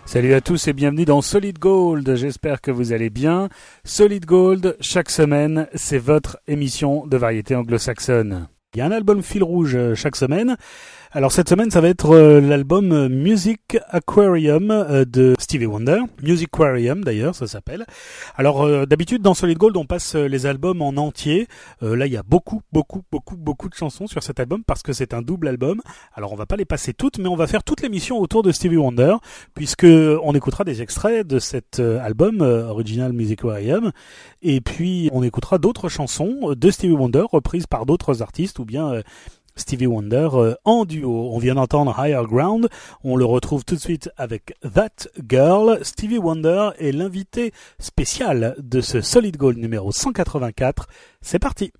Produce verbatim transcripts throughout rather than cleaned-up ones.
Salut à tous et bienvenue dans Solid Gold, j'espère que vous allez bien. Solid Gold, chaque semaine, c'est votre émission de variété anglo-saxonne. Il y a un album fil rouge chaque semaine. Alors cette semaine, ça va être euh, l'album Music Aquarium euh, de Stevie Wonder. Music Aquarium d'ailleurs, ça s'appelle. Alors euh, d'habitude dans Solid Gold, on passe euh, les albums en entier. Euh, là, il y a beaucoup, beaucoup, beaucoup, beaucoup de chansons sur cet album parce que c'est un double album. Alors on va pas les passer toutes, mais on va faire toute l'émission autour de Stevie Wonder puisque on écoutera des extraits de cet euh, album euh, Original Music Aquarium et puis on écoutera d'autres chansons de Stevie Wonder reprises par d'autres artistes ou bien euh, Stevie Wonder euh, en duo. On vient d'entendre Higher Ground, on le retrouve tout de suite avec That Girl. Stevie Wonder est l'invité spécial de ce Solid Gold numéro cent quatre-vingt-quatre. C'est parti.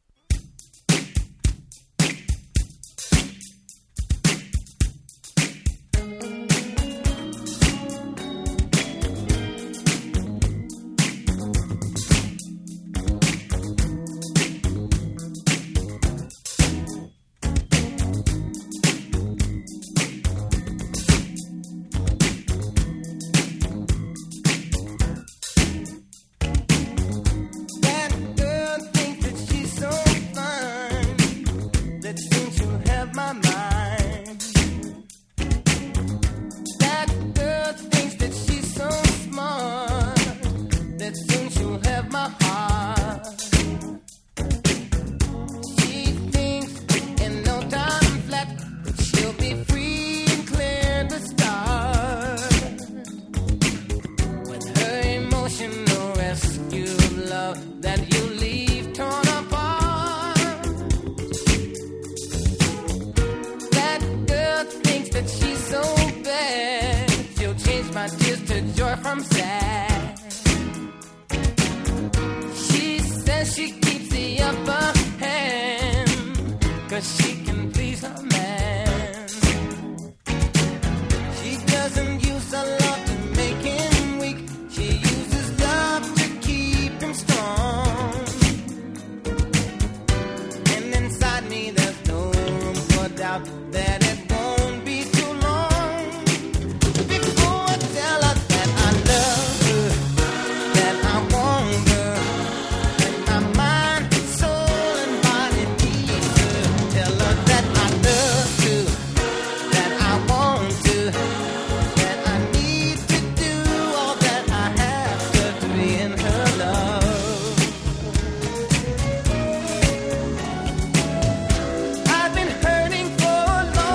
I've been hurting for a long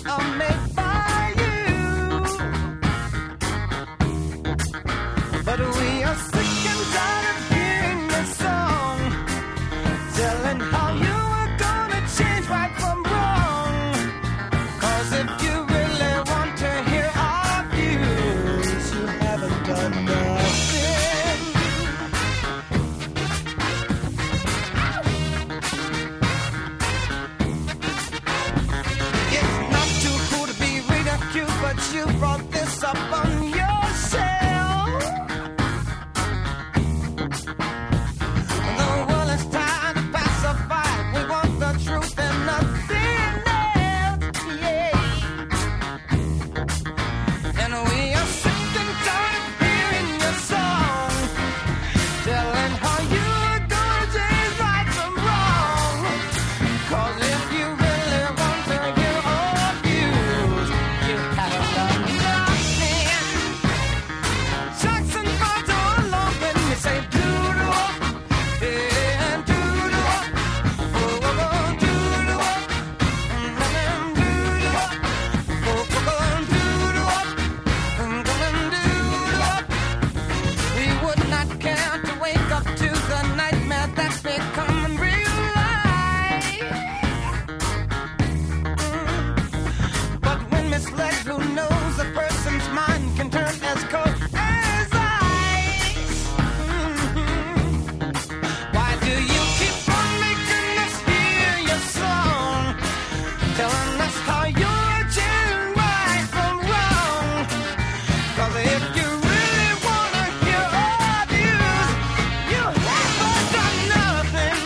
are made by you. But we are sick and tired of hearing your song, telling how you are gonna change right from wrong. Cause if you really want to hear our views, you haven't done nothing. It's not too cool to be ridiculed, but you brought this up on yourself. The world is tired of pacified. We want the truth and nothing else. Yeah. And we are sick and tired of hearing your song, telling how you are gonna change right from wrong. Cause if you really want to hear our views, you haven't done nothing. Jackson comes along when you say doo-doo-wop, yeah, doo-doo-wop, oh, oh, oh, doo-doo-wop, mm, doo-doo-wop, oh, oh, oh, doo-doo-wop, mm, doo-doo-wop. We would not care to wake up to the nightmare that's becoming real life. Mm. But when misled, who knows a person's mind can turn as cold as ice. Mhm. Why do you keep on making us hear your song, telling us how you're changing right from wrong? Cause if you really wanna hear our views, you haven't done nothing.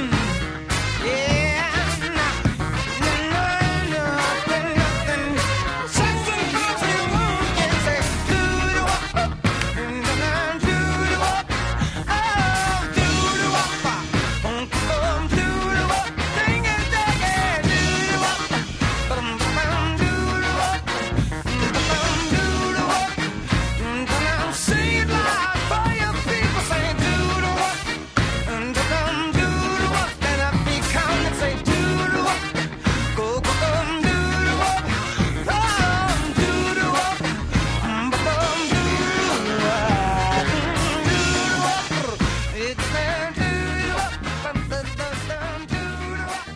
Yeah, no, no, nothing, nothing. Jackson comes along and say doo-doo-wop, doo-doo-wop, oh, doo-doo-wop, boom, boom, doo-doo-wop, ding-a-dang-a, doo-doo-wop, boom, boom, doo-doo-wop, boom, doo-doo-wop. Say it loud for your people, say doo-doo-wop, doo-doo-wop, stand up, be calm and say doo-doo-wop, go, go, go, doo-doo-wop, oh, doo-doo-wop, boom, boom, doo-doo-wop, doo-doo-wop, it's there, doo-doo-wop, doo-doo-wop, doo-doo-wop.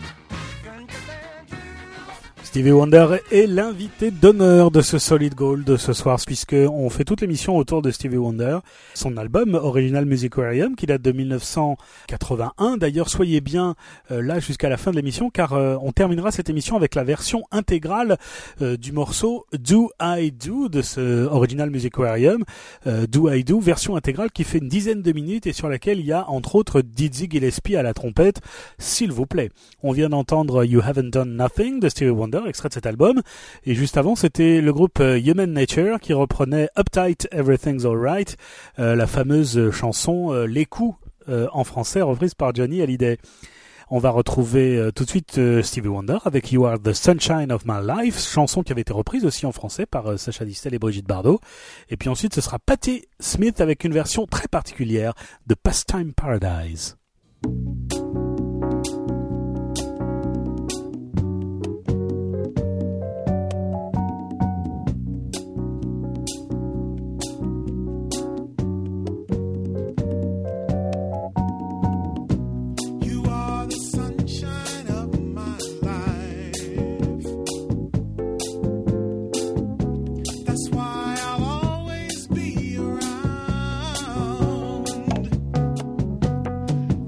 Stevie Wonder est l'invité d'honneur de ce Solid Gold de ce soir, puisque on fait toute l'émission autour de Stevie Wonder, son album Original Musicarium qui date de dix-neuf cent quatre-vingt-un. D'ailleurs, soyez bien euh, là jusqu'à la fin de l'émission, car euh, on terminera cette émission avec la version intégrale euh, du morceau Do I Do de ce Original Musicarium. Euh, Do I Do, version intégrale qui fait une dizaine de minutes et sur laquelle il y a entre autres Dizzy Gillespie à la trompette, s'il vous plaît. On vient d'entendre You Haven't Done Nothing de Stevie Wonder, extrait de cet album, et juste avant c'était le groupe euh, Human Nature qui reprenait Uptight Everything's Alright, euh, la fameuse chanson euh, Les coups euh, en français reprise par Johnny Hallyday. On va retrouver euh, tout de suite euh, Stevie Wonder avec You Are the Sunshine of My Life, chanson qui avait été reprise aussi en français par euh, Sacha Distel et Brigitte Bardot. Et puis ensuite ce sera Patti Smith avec une version très particulière de Pastime Paradise. You are the sunshine of my life. That's why I'll always be around.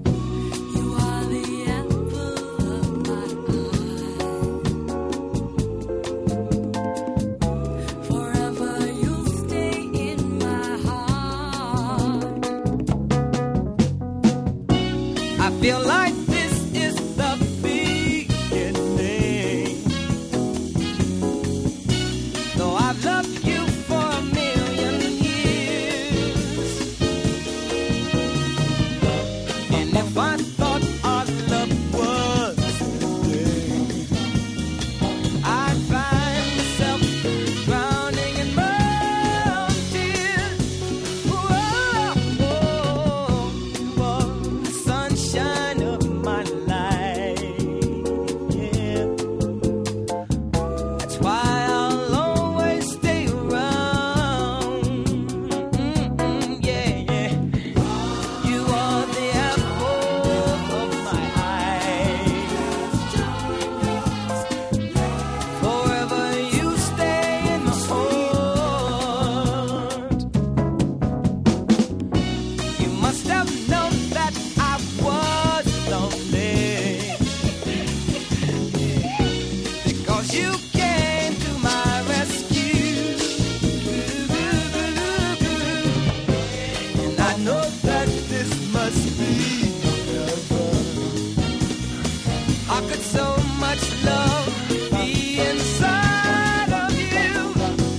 could so much love be inside of you?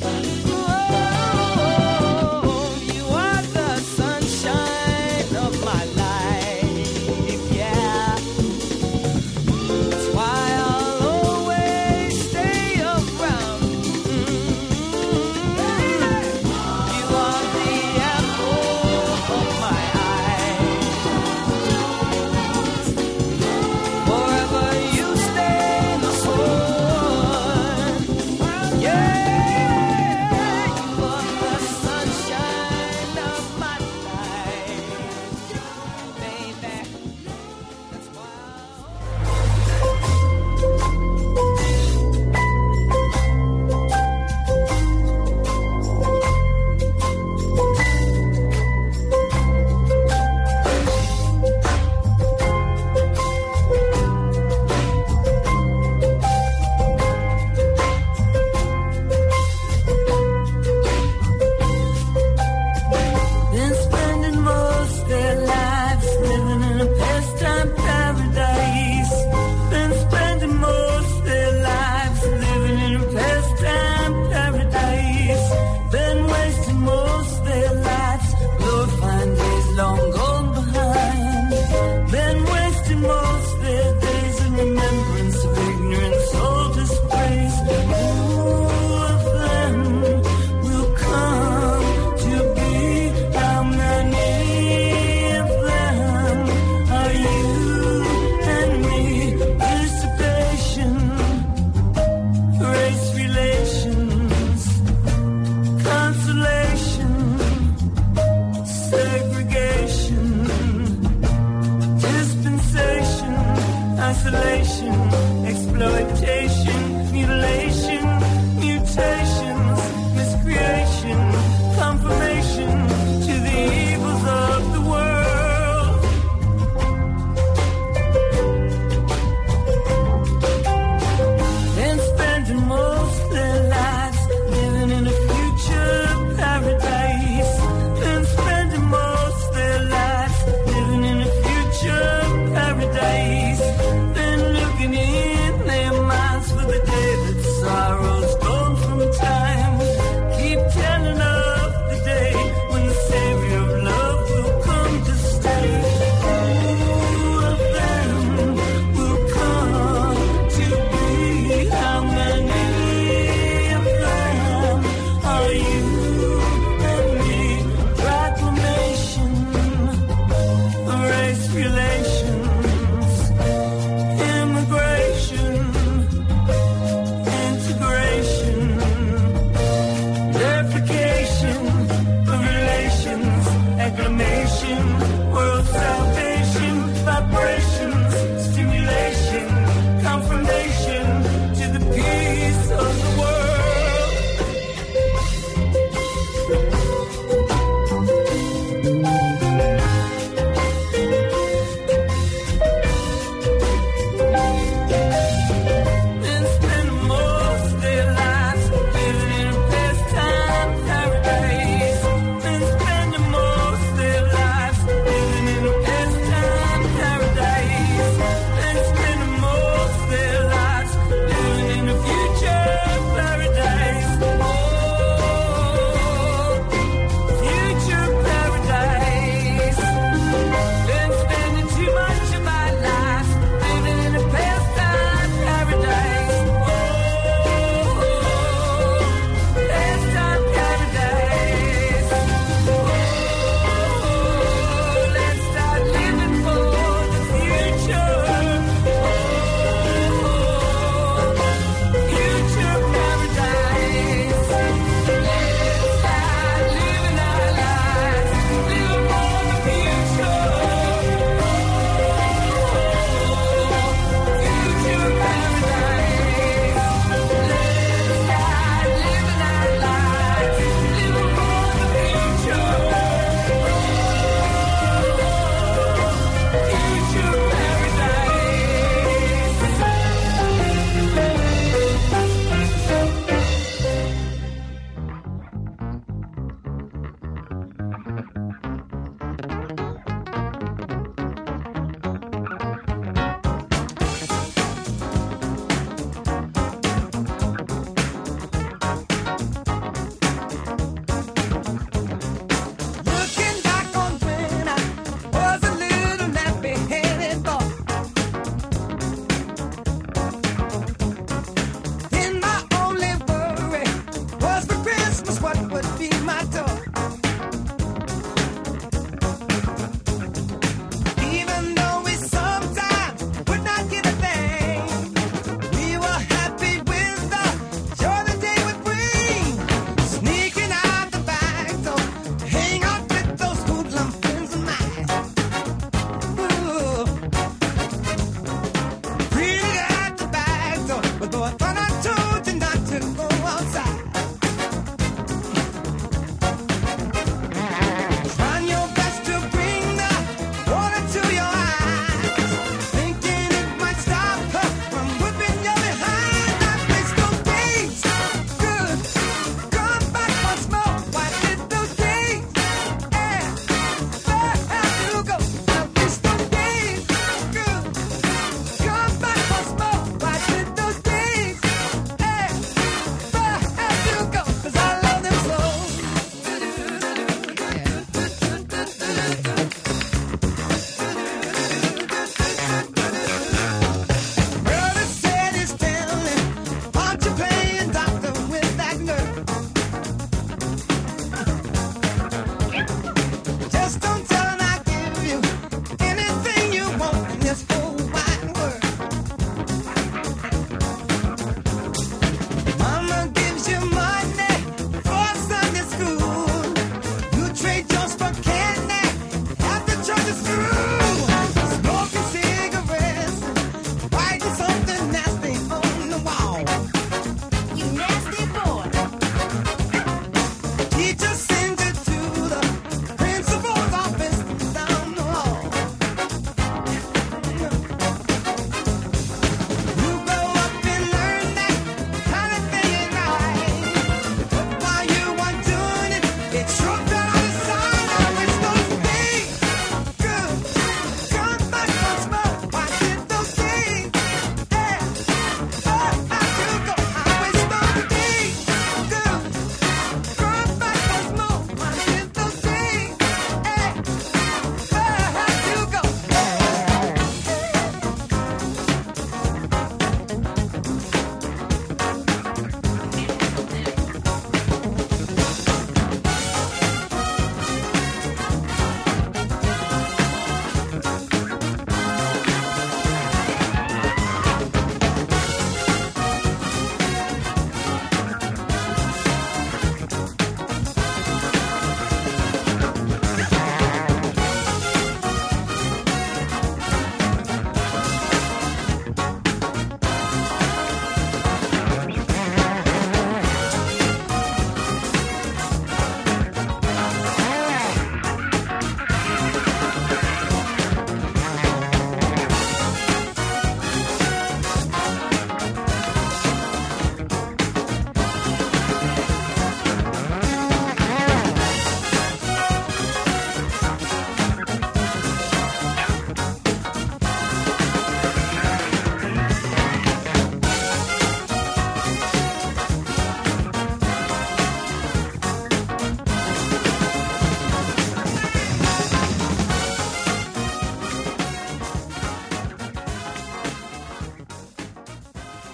Oh, you are the sunshine of my life, yeah. That's why I'll always stay around. You are the apple of my eye. Forever you stay my soul. Yeah, you are the sunshine of my life, baby. That's why I'll been spending most their lives living in a pastime paradise. Been spending most their lives living in a pastime paradise. Been wasting most their lives glorifying days long gone behind. Been wasting most their days in remembrance of ignorance, all disgrace. Who of them will come to be? How many of them are you and me? Dissipation, race relations, consolation, segregation, dispensation, isolation, exploitation, mutilation, mutations, miscreation, confirmation to the evils of the world. And spending most their lives living in a future paradise. And spending most their lives living in a future paradise. Then looking in their minds for the day that sorrow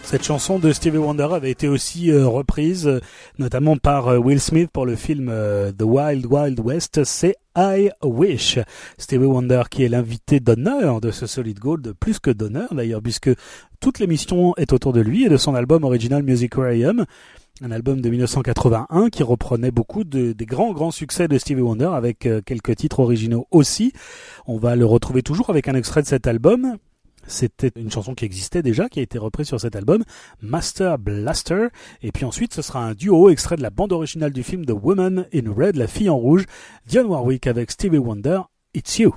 Cette chanson de Stevie Wonder avait été aussi euh, reprise, euh, notamment par euh, Will Smith pour le film euh, The Wild Wild West. C'est I Wish. Stevie Wonder qui est l'invité d'honneur de ce Solid Gold, plus que d'honneur d'ailleurs, puisque toute l'émission est autour de lui et de son album Original Musicarium, un album de dix-neuf cent quatre-vingt-un qui reprenait beaucoup de, des grands grands succès de Stevie Wonder avec euh, quelques titres originaux aussi. On va le retrouver toujours avec un extrait de cet album. C'était une chanson qui existait déjà, qui a été reprise sur cet album, Master Blaster. Et puis ensuite, ce sera un duo extrait de la bande originale du film The Woman in Red, La fille en rouge, Dionne Warwick avec Stevie Wonder, It's You.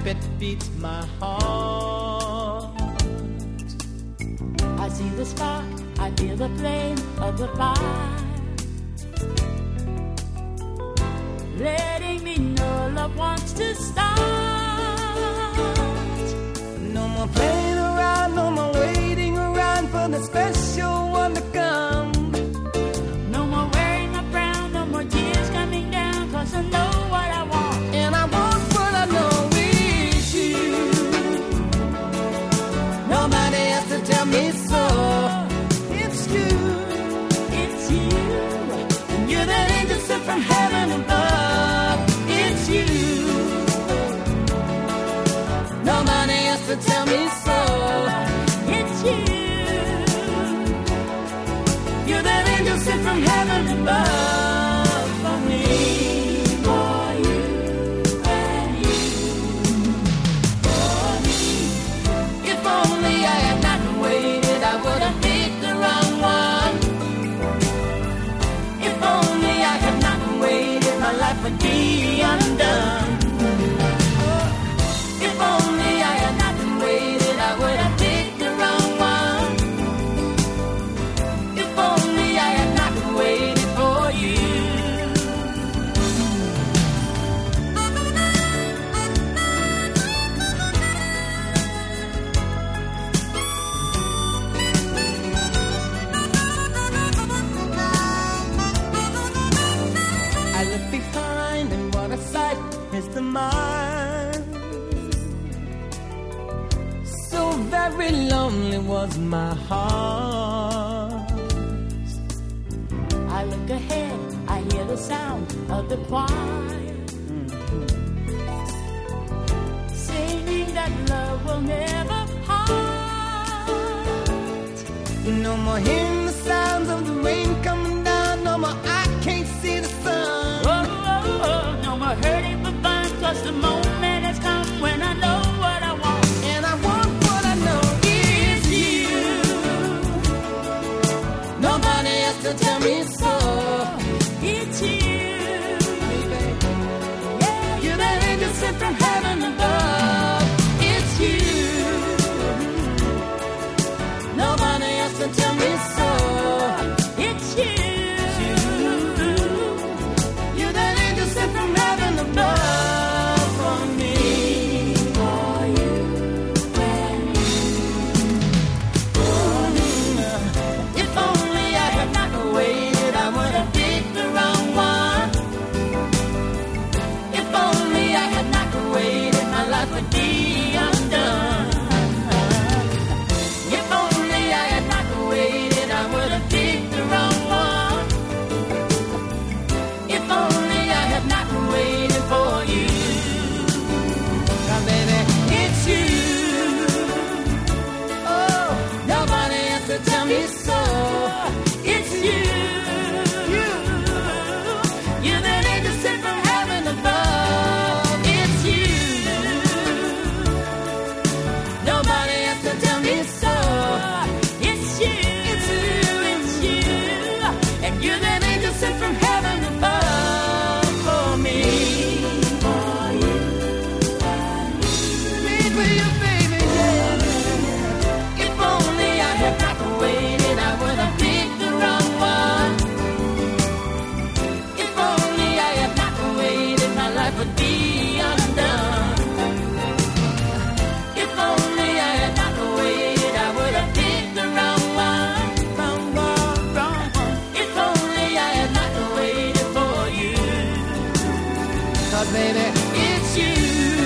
trumpet beats my heart. I see the spark, I feel the flame of the fire, letting me know love wants to start. No more playing around, no more waiting around for the special one to come. No more wearing a frown, no more tears coming down, cause I know what I want. And I want what I know is you. Nobody has to tell me so. It's you, It's you, and you're that angel sent from heaven above. It's you. Nobody has to tell me so. it's you. You're that angel sent from heaven above for me. For you and you, for me. If only I had not waited, I would have picked the wrong one. If only I had not waited, my life would be undone. If only I had not waited, I would have picked the wrong one. If only I had not waited for you. I look behind and what a sight is the mind. So very lonely was my heart. I look ahead, I hear the sound of the choir, singing that love will never part. No more hearing the sounds of the rain coming down. No more I can't see the sun. Oh, oh, oh, no more hurting for fun, cause the moment has come when I know what I want. And I want what I know is you. Nobody has to tell me so. It's you, yeah, You're that angel sent from heaven above. It's you. Nobody has to tell me so. it's you. You're that angel sent from heaven above for me. For you and you, If only I had not waited, I would have picked the wrong one. If only I had not waited, my life would be undone. If only I had not waited, I would have picked the wrong one. If only I had not waited for you. Now, baby, it's you. Oh, nobody has to tell me so. It's you. You. You're that angel sent from heaven above. It's you. Nobody has to tell me so. it's you, It's you. it's you. And you're that angel sent from heaven above for me. For you Me for you, baby, yeah. If only I had not waited, I would have picked the wrong one. If only I had not waited, my life would be undone. If only I had not waited, I would have picked the wrong one. Wrong one, wrong one. If only I had not waited for you. 'Cause baby, it's you.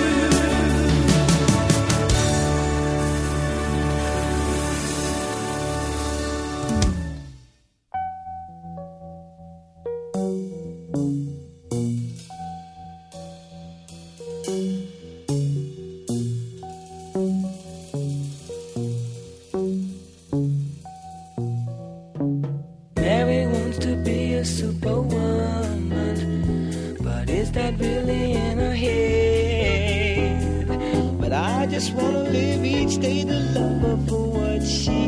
Mary wants to be a superwoman, but is that really in her head? But I just wanna live each day to love her for what she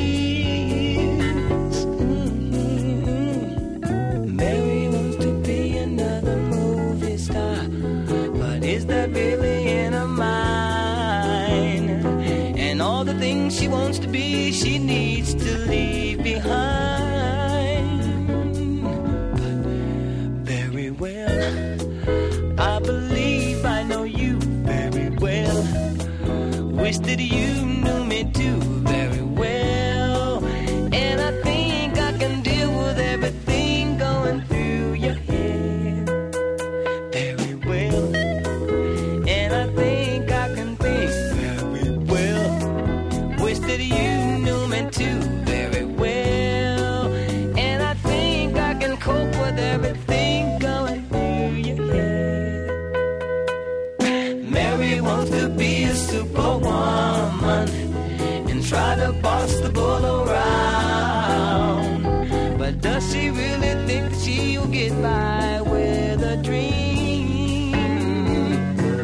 is. Mhm. Mary wants to be another movie star, but is that really in her mind? wants to be, she needs to leave behind. But very well, I believe I know you very well. Wish that you knew me too very well. And I think I can deal with everything going through your head very well. And I think I can think very well. Wish that you knew me too very well. And I think I can cope with everything going through your head. Mary wants to be a superwoman and try to boss the bull around. But does she really think that she'll get by with a dream?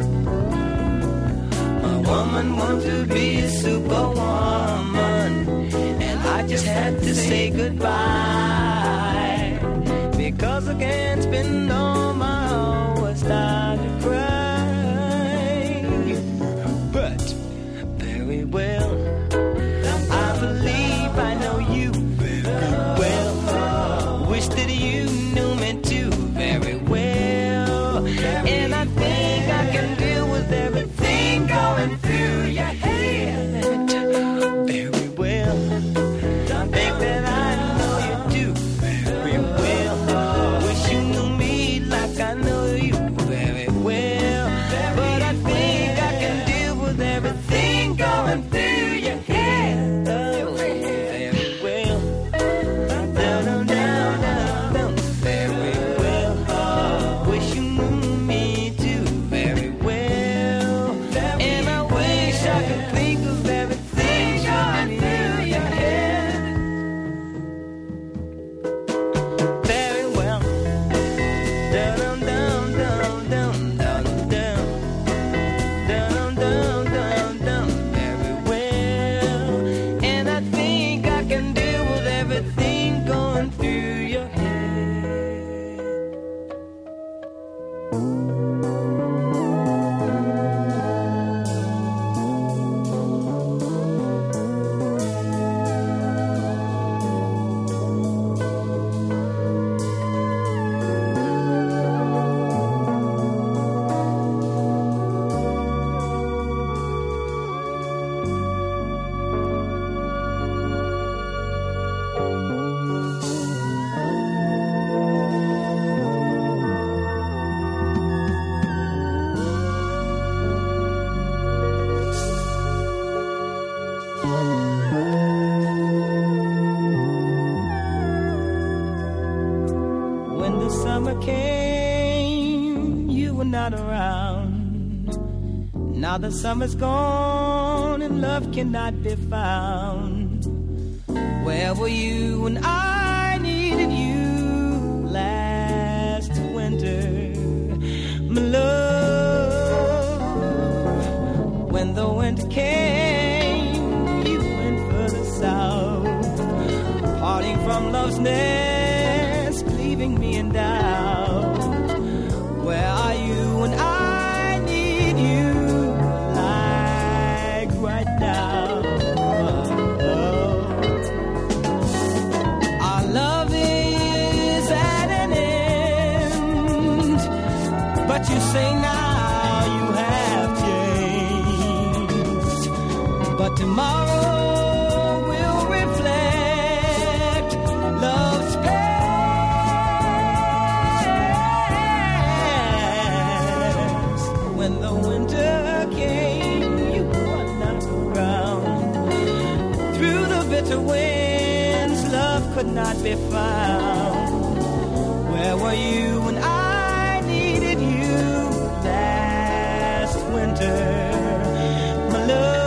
A woman wants to be a superwoman, and I just had to say goodbye, because I can't spend all my hours time to cry. But very well, I believe I know you very well. Wish that you knew me too very well. And I think I can deal with everything going through your head very well. Think that I know you do very well. Wish you knew me like I know you very well. But I think I can deal with everything going through your head very well. Down, down, down, down, very well. Wish you knew me too very well. And I wish I could think of everything going through your head very well. Down, down, down, down, down, down, down, down, down, down, very well. And I think I can deal with everything going through your head. When the summer came, you were not around. Now the summer's gone and love cannot be found. Where were you when I needed you last winter, my love? When the winter came, you went further south, parting from love's nest, leaving me in doubt. Where are you when I need you, like right now? Our love is at an end, but you say now you have changed. But tomorrow will reflect love's past. When the winter came, you were not around. Through the bitter winds, love could not be found. Where were you when I needed you last winter, my love?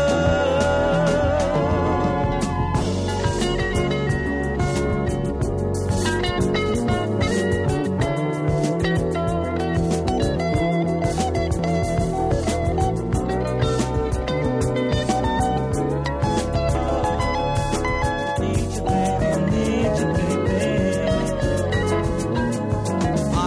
Need you, baby, need you, baby.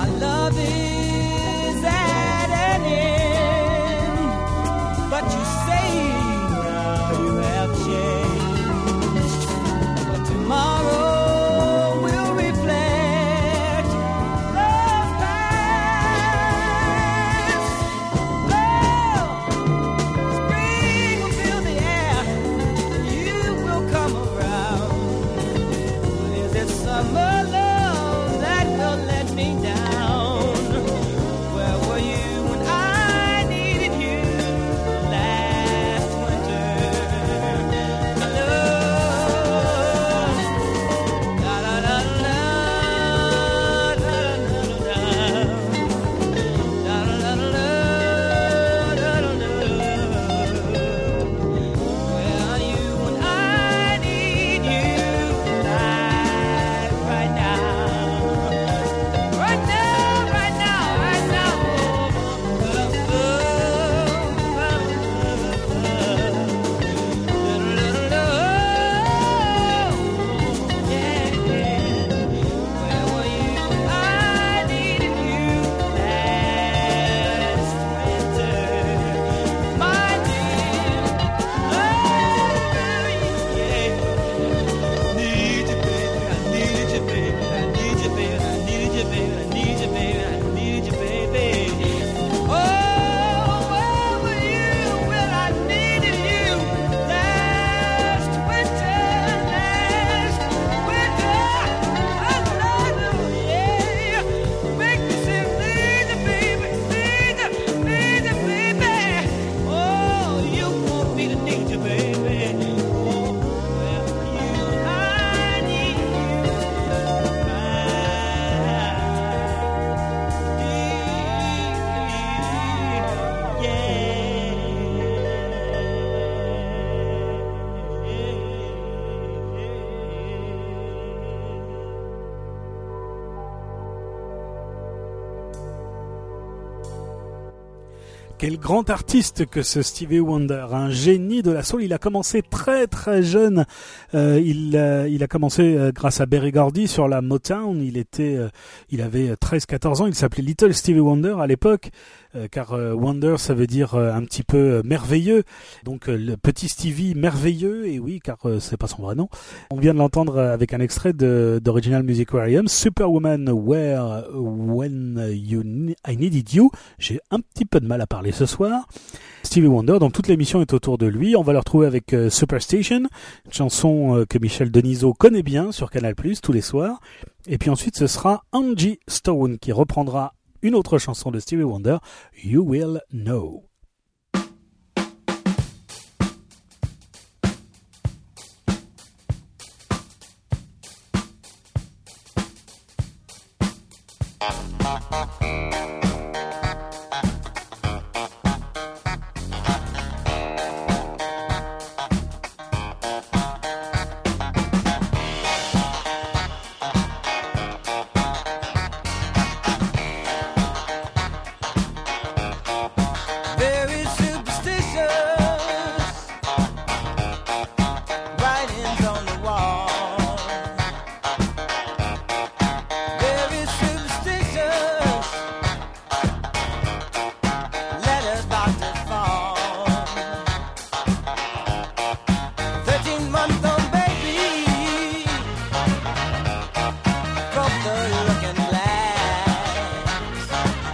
Quel grand artiste que ce Stevie Wonder, un génie de la soul. Il a commencé très très jeune. Euh, il, euh, il a commencé euh, grâce à Berry Gordy sur la Motown. Il était, euh, il avait treize quatorze ans. Il s'appelait Little Stevie Wonder à l'époque, euh, car euh, Wonder ça veut dire euh, un petit peu euh, merveilleux. Donc euh, le petit Stevie merveilleux. Et oui, car euh, c'est pas son vrai nom. On vient de l'entendre avec un extrait de d'Original Musicarium, Superwoman, Where When You I Needed You. J'ai un petit peu de mal à parler ce soir. Stevie Wonder, donc toute l'émission est autour de lui. On va le retrouver avec euh, Superstation, une chanson euh, que Michel Denisot connaît bien sur Canal plus, tous les soirs. Et puis ensuite ce sera Angie Stone qui reprendra une autre chanson de Stevie Wonder, You Will Know. Very superstitious, writings on the wall. Very superstitious, letters about to fall. Thirteen-month-old baby broke the looking glass.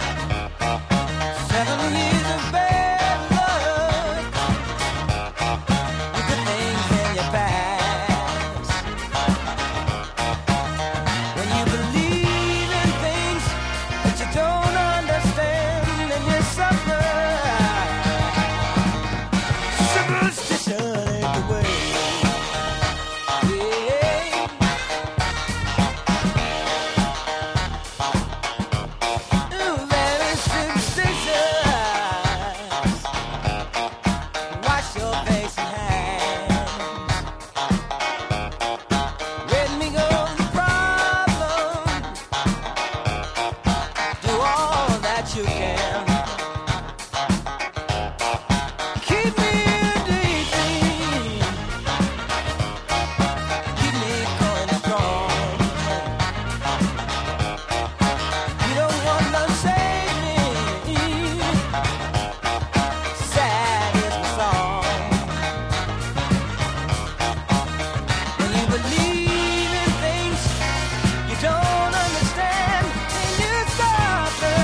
Seven years of bad luck, and good things in your past. When you believe in things that you don't understand, and you suffer. Superstition ain't the way. Yeah. Ooh, very superstitious. Wash your face and hands. Let me go the problem. Do all that you can. Keep me daydream. Keep me going strong. You don't want to save me. Sad is the song. When you believe in things you don't understand, then you suffer.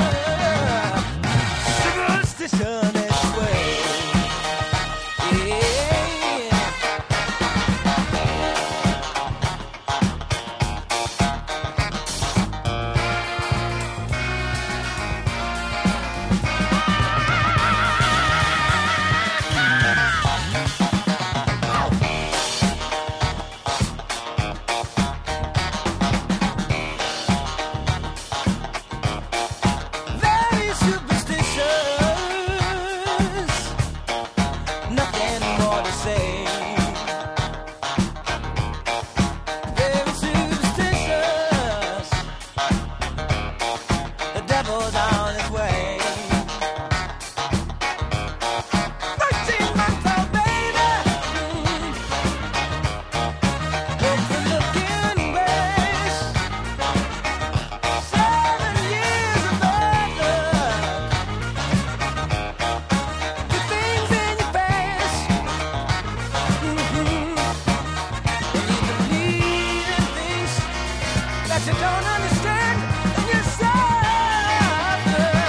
Superstition is the way. Yeah. Very superstitious, nothing more to say. Very superstitious, the devil's on his way. Thirteen-month-old baby, broke the looking glass. Seven years of bad luck, good things in your past. Mhm. When you believe in things that you don't understand, and you suffer.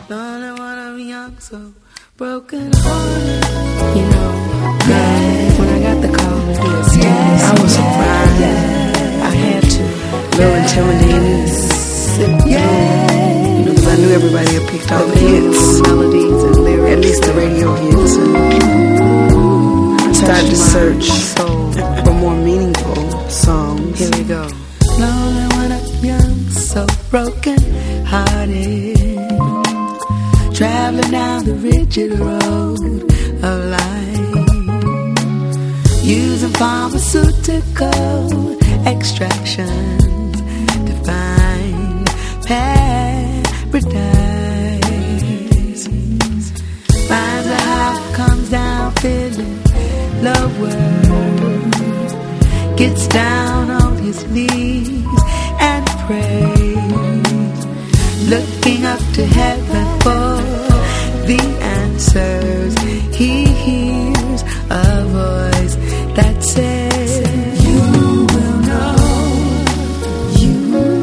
Lonely when I'm young, so broken hearted. You know, yeah. When I got the call to do a skit, yeah. I was surprised. Yeah. I had to. A little intimidated. Yeah. You know, because I knew everybody had picked all the hits, melodies, and lyrics. At least the radio hits. And I started to search for more meaningful songs. Here we go. Lonely when I'm young, so broken hearted. Traveling down the rigid road of life, using pharmaceutical extractions to find paradise. Finds a house, comes down feeling lower, gets down on his knees and prays, looking up to heaven for the answers. He hears a voice that says, you will know, you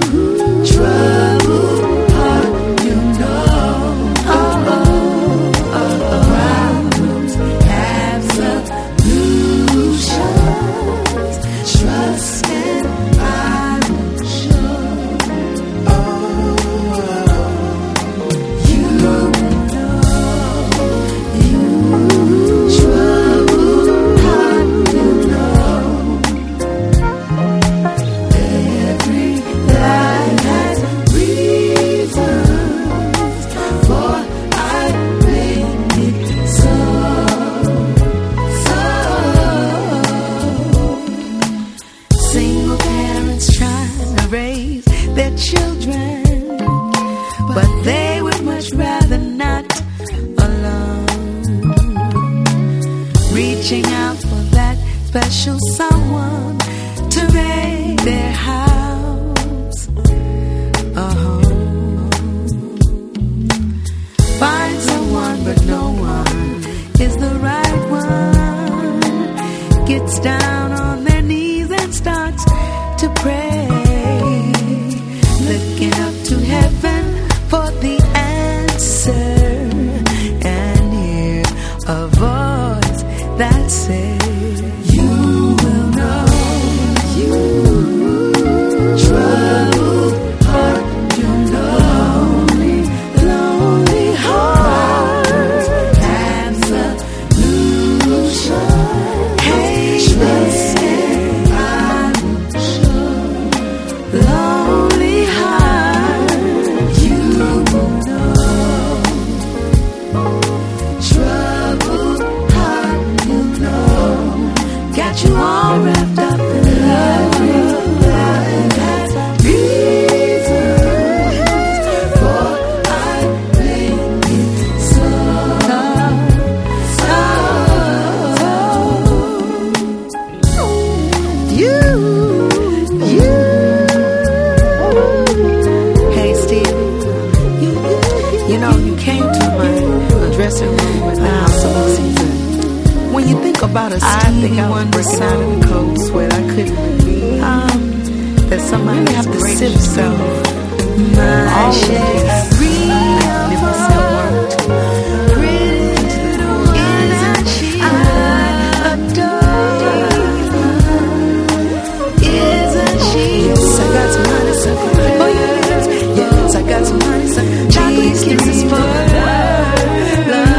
troubled heart, you know, oh, oh, oh, problems have solutions. Trust and I will show. Special someone to make their house a home. Find someone, but no one is the right one. Gets down on their knees and starts to pray, looking up to heaven for the answer, and hear a voice that says, about a steamy one breaking out in the cold sweat. I couldn't believe um, that somebody really have to sift so my share. Magnificent work. Isn't she I adore? Isn't she? Yes, I got some honeysuckle for you. Yes, I got some honeysuckle chocolate kisses for love.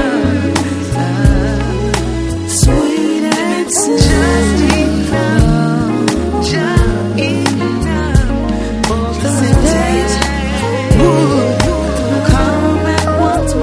Come at once.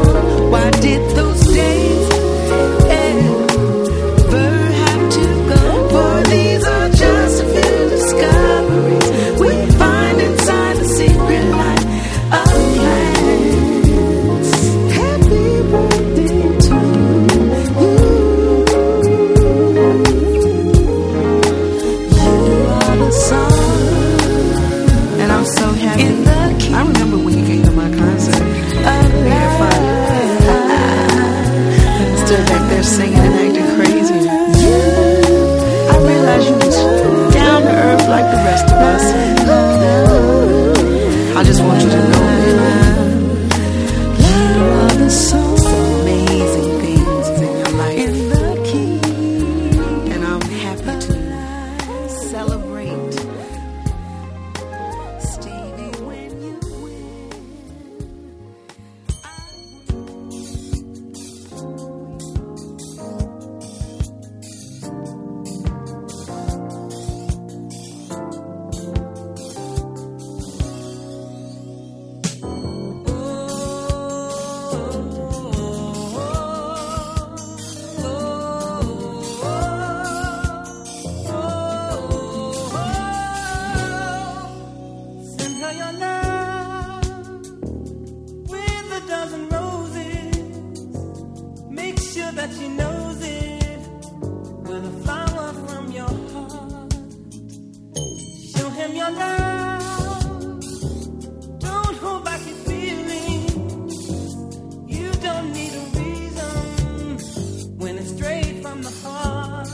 that she knows it with a flower from your heart. Show him your love. Don't hold back your feelings. You don't need a reason when it's straight from the heart.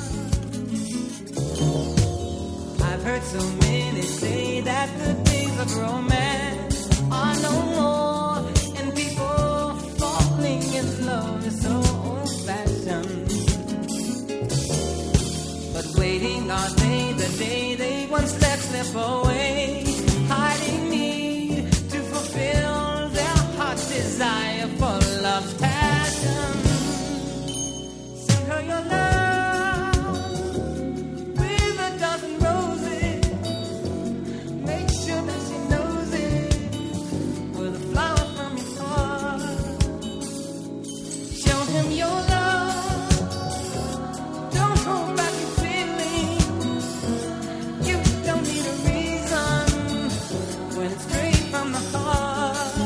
I've heard so many say that the days of romance are no more, and people falling in love is so old-fashioned. But waiting are they the day they once let slip away, hiding need to fulfill their heart's desire for love's passion. Send her your love with a dozen roses. Make sure that she knows it with a flower from your heart. Show him your love. Don't hold back your feelings. You don't need a reason when it's straight from the heart.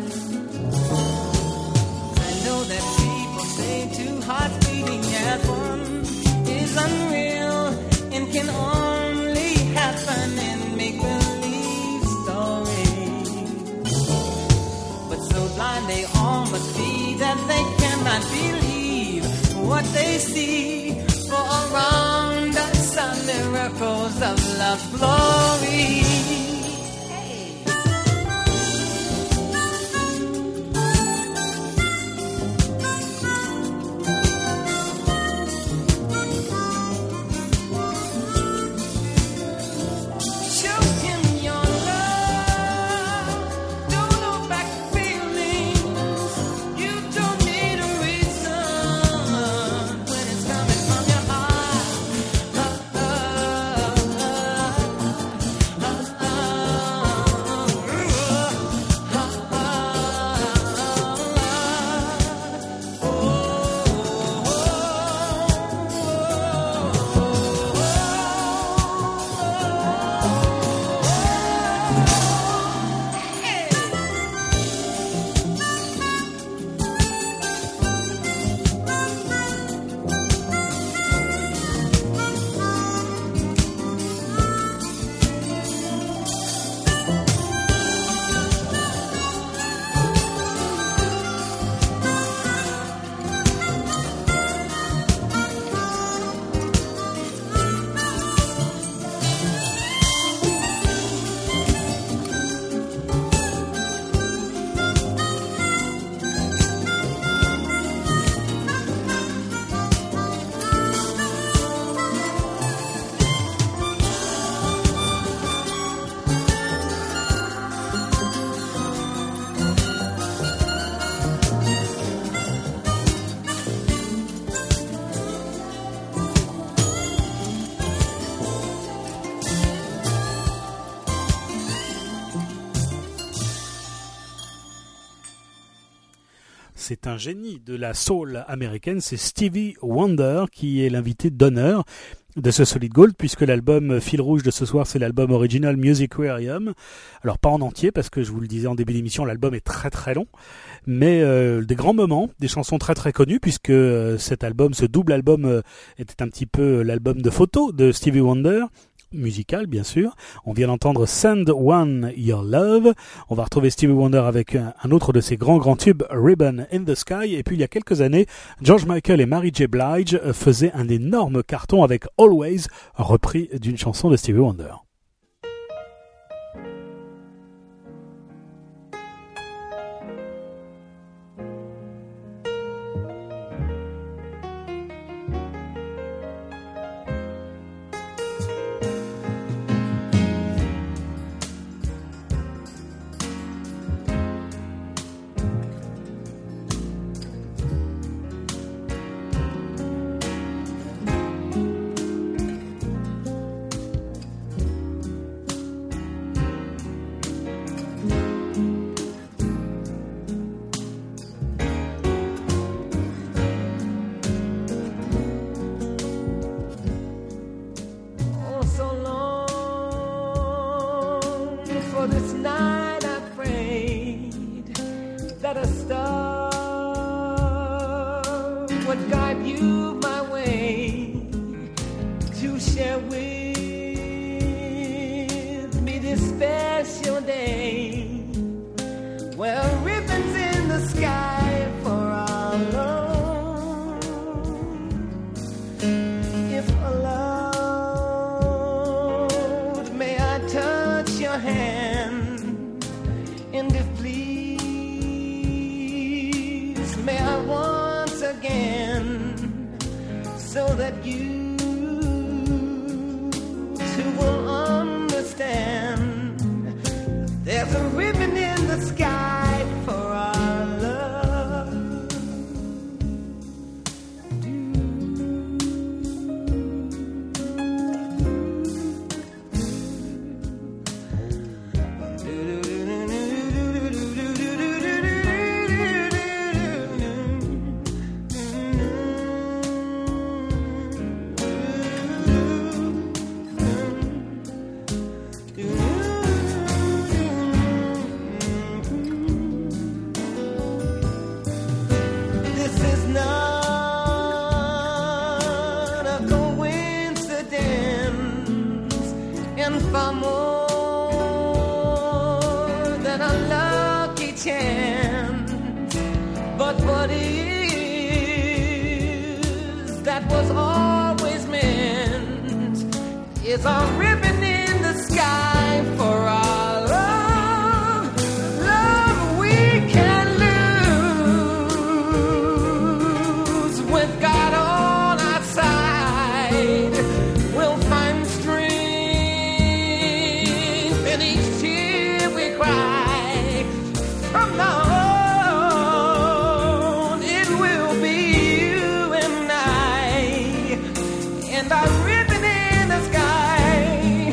I know that people say two hearts beating as one is unreal and can only happen in make-believe stories. But so blind they all must be that they cannot believe what they see. For around us are miracles of love's glory. Show him your love. Don't hold back your feelings. You don't need a reason when it's coming from your heart. Oh, oh, oh, oh, C'est un génie de la soul américaine, c'est Stevie Wonder qui est l'invité d'honneur de ce Solid Gold, puisque l'album fil rouge de ce soir, c'est l'album Original Musicarium. Alors pas en entier, parce que je vous le disais en début d'émission, l'album est très très long, mais euh, des grands moments, des chansons très très connues, puisque euh, cet album, ce double album euh, était un petit peu l'album de photos de Stevie Wonder, musical bien sûr. On vient d'entendre Send One Your Love. On va retrouver Stevie Wonder avec un, un autre de ses grands grands tubes, Ribbon in the Sky. Et puis il y a quelques années, George Michael et Mary J. Blige faisaient un énorme carton avec Always, repris d'une chanson de Stevie Wonder. would guide you my way to share with me this special day. Well, ribbons in the sky for our love. If allowed, may I touch your hand? And if please, may I once again, so that you too will understand. There's a ribbon in the sky for our love. This is not a coincidence, and far more than a lucky chance. But what is, that was always meant, is a ribbon in the sky for our love. Love we can lose with God on our side. We'll find strength in each tear we cry. From now on, it will be you and I, and our ribbon in the sky.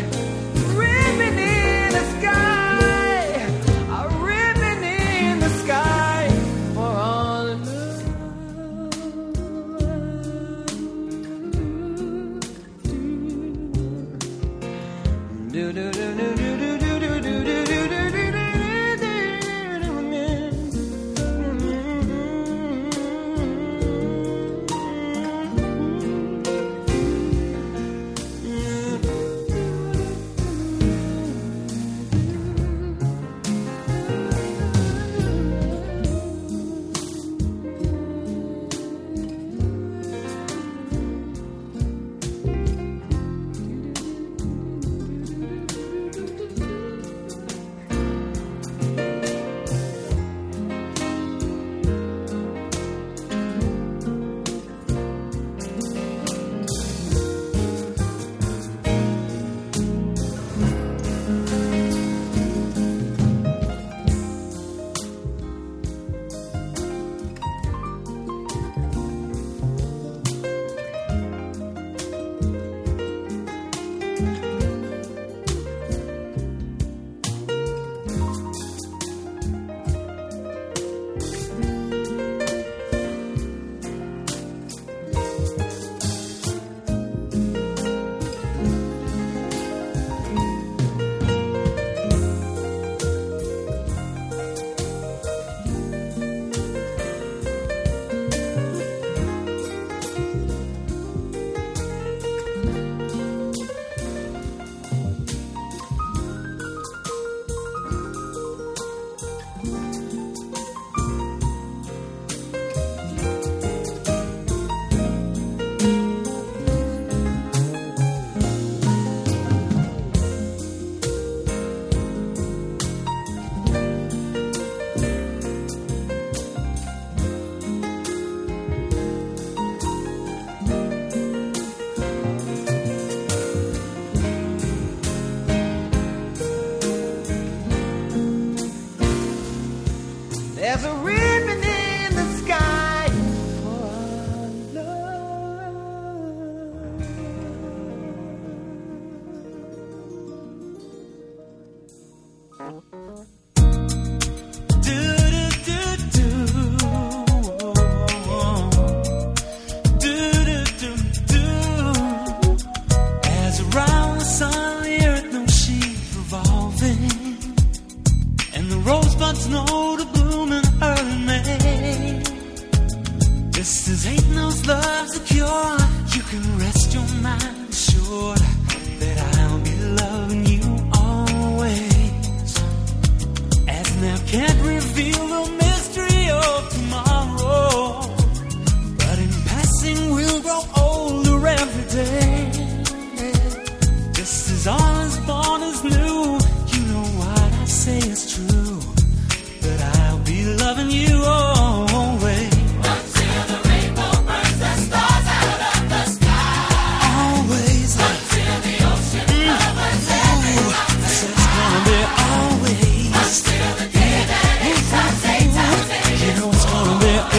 'Cause ain't no love's a cure. You can rest your mind assured that I'll be loving you always. As now can't reveal the mystery of tomorrow, but in passing we'll grow older every day. This is all as born as new. You know what I say is true, that I'll be loving you always. Until the rainbow burns the stars out of the sky. Always. Until the ocean covers every mountain. I said it's gonna be always. Until the day that it's our daytime day. You know it's gonna be always.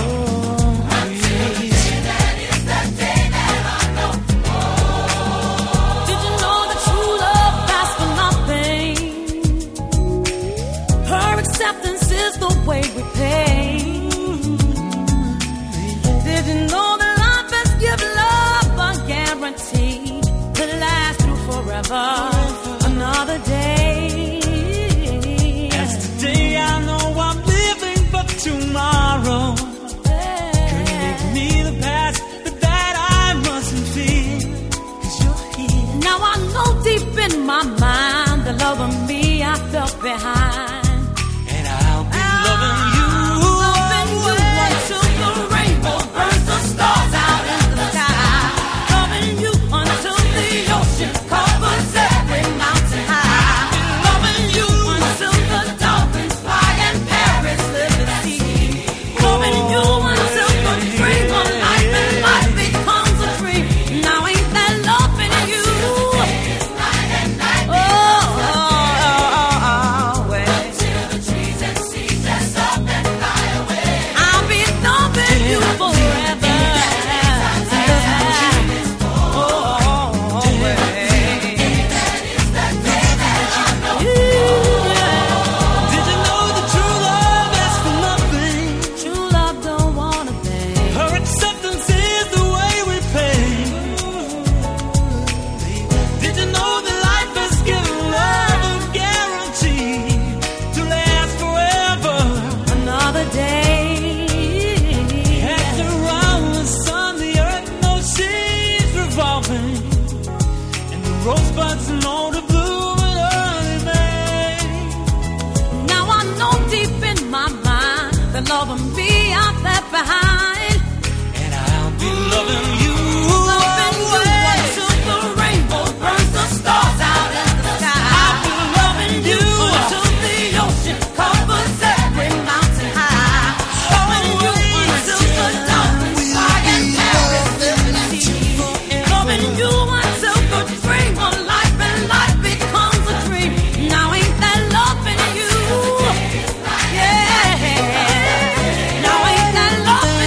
That is the day that I know. Did you know that true love lasts for nothing? Her acceptance is the way we pay. Did you know that life has given love a guarantee to last through forever? Another day. As today I know I'm living for tomorrow. Could make me the past, but that I mustn't fear. 'Cause you're here. Now I know deep in my mind the love of me I felt behind. And I'll be loving you. Loving you until the rainbow burns the stars out in the sky. Loving you until the ocean covers every mountain high. Loving you until the dolphins fly and Paris live the sea. Loving you until the dream of life and life becomes a dream. Now ain't that loving you? Oh, oh, oh, oh, well. Till the trees and seas dress up and fly away. I'll be loving you forever. Oh, oh, oh, well. Did you know that true love asks for nothing? True love don't want a thing. Her acceptance is the way we pay. Did you know that life has given love a guarantee to last forever? Another day. After around the sun, the earth knows she's revolving, and the rosebuds know to bloom in early May. Now I know deep in my mind the love of me I left behind. And I'll be loving you. Loving you until the rainbow burns the stars out in the sky. I'll be loving you Until the ocean covers every mountain high. Loving you until the dolphins fly and Paris live the sea. Loving you until the dream of life and life becomes a dream. Now ain't that loving you? Yeah. Now ain't that loving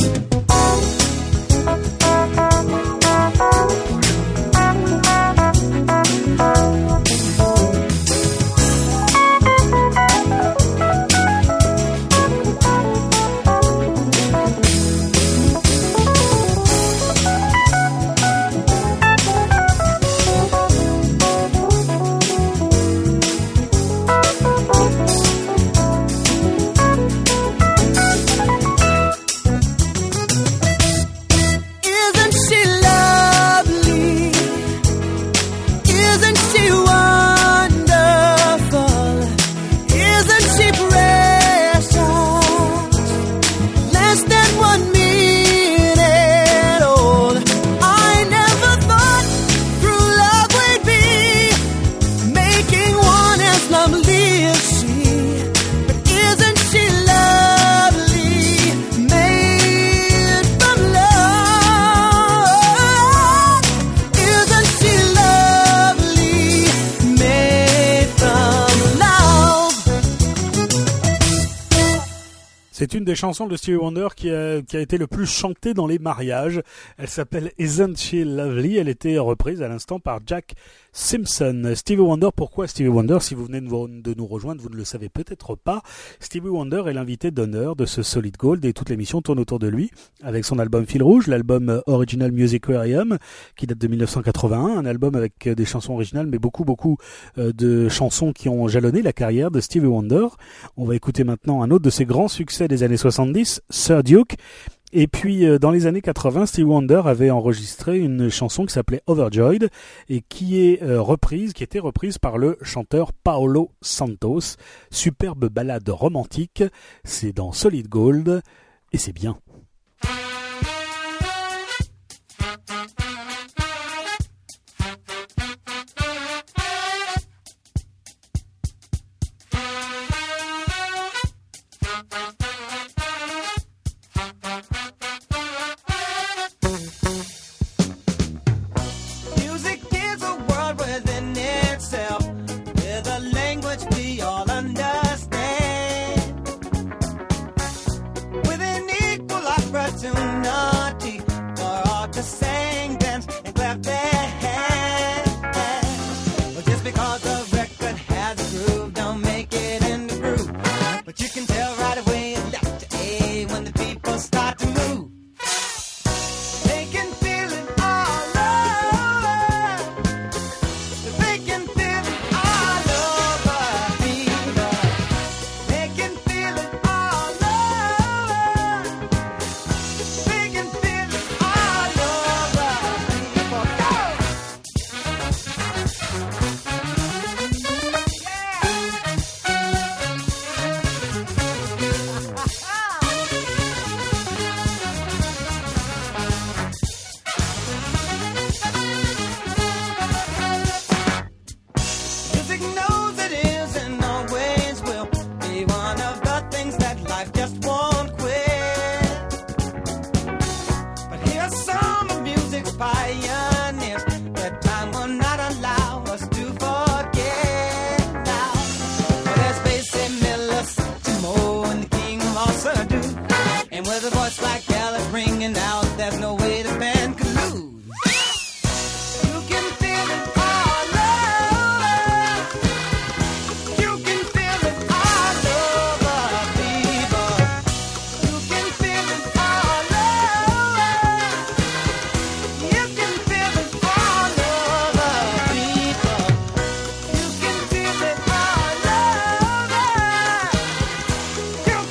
C'est une des chansons de Stevie Wonder qui a, qui a été le plus chantée dans les mariages. Elle s'appelle Isn't She Lovely? Elle était reprise à l'instant par Jack Simpson. Stevie Wonder, pourquoi Stevie Wonder? Si vous venez de, vous, de nous rejoindre, vous ne le savez peut-être pas. Stevie Wonder est l'invité d'honneur de ce Solid Gold et toute l'émission tourne autour de lui avec son album Fil Rouge, l'album Original Musicarium qui date de dix-neuf cent quatre-vingt-un, un album avec des chansons originales mais beaucoup beaucoup de chansons qui ont jalonné la carrière de Stevie Wonder. On va écouter maintenant un autre de ses grands succès des années soixante-dix, Sir Duke. Et puis euh, dans les années quatre-vingts, Stevie Wonder avait enregistré une chanson qui s'appelait Overjoyed et qui est euh, reprise, qui était reprise par le chanteur Paolo Santos. Superbe ballade romantique, c'est dans Solid Gold et c'est bien.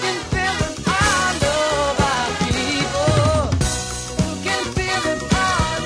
All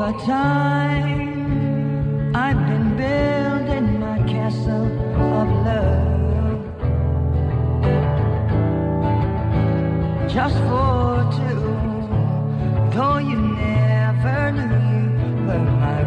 Over time, I've been building my castle of love, just for two. Though you never knew you were my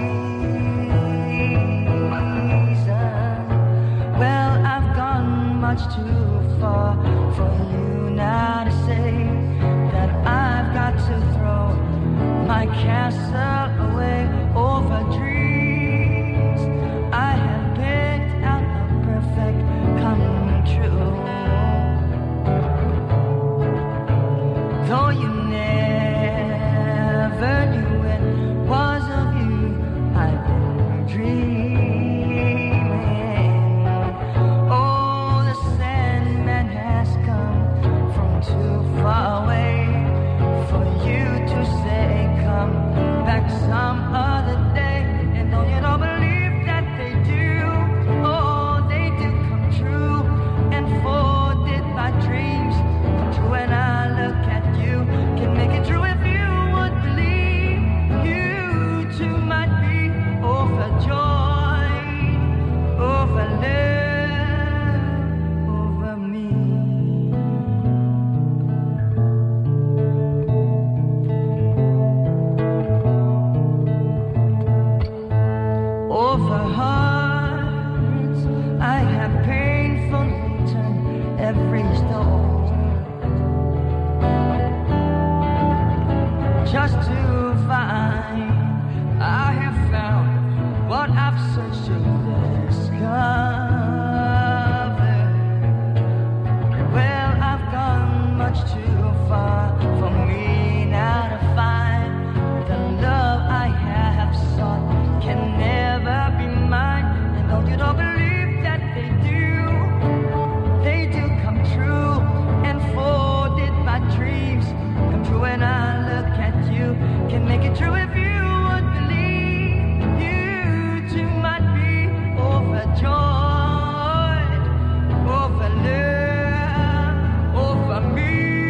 reason. Well, I've gone much too far for you now to say that I've got to throw my castle away over dreams I have picked out a perfect come true. Though you never knew it was of you I've been dreaming. Oh, the Sandman has come from too far away for you to say come back some other day. And don't you know, believe that they do. Oh, they do come true. And for did my dreams come true when I look at you? Can make it true if you would believe. You too might be overjoyed, over love, over me. Over hearts I have painfully turned every stone, just to find I have found what I've searched to discover. Well, I've gone much too far for me now to find the love I have sought can never be mine. And don't you don't believe that they do, they do come true. And for did my dreams come true when I look at you? Can make it true if you would believe. You too might be overjoyed, over love, over me.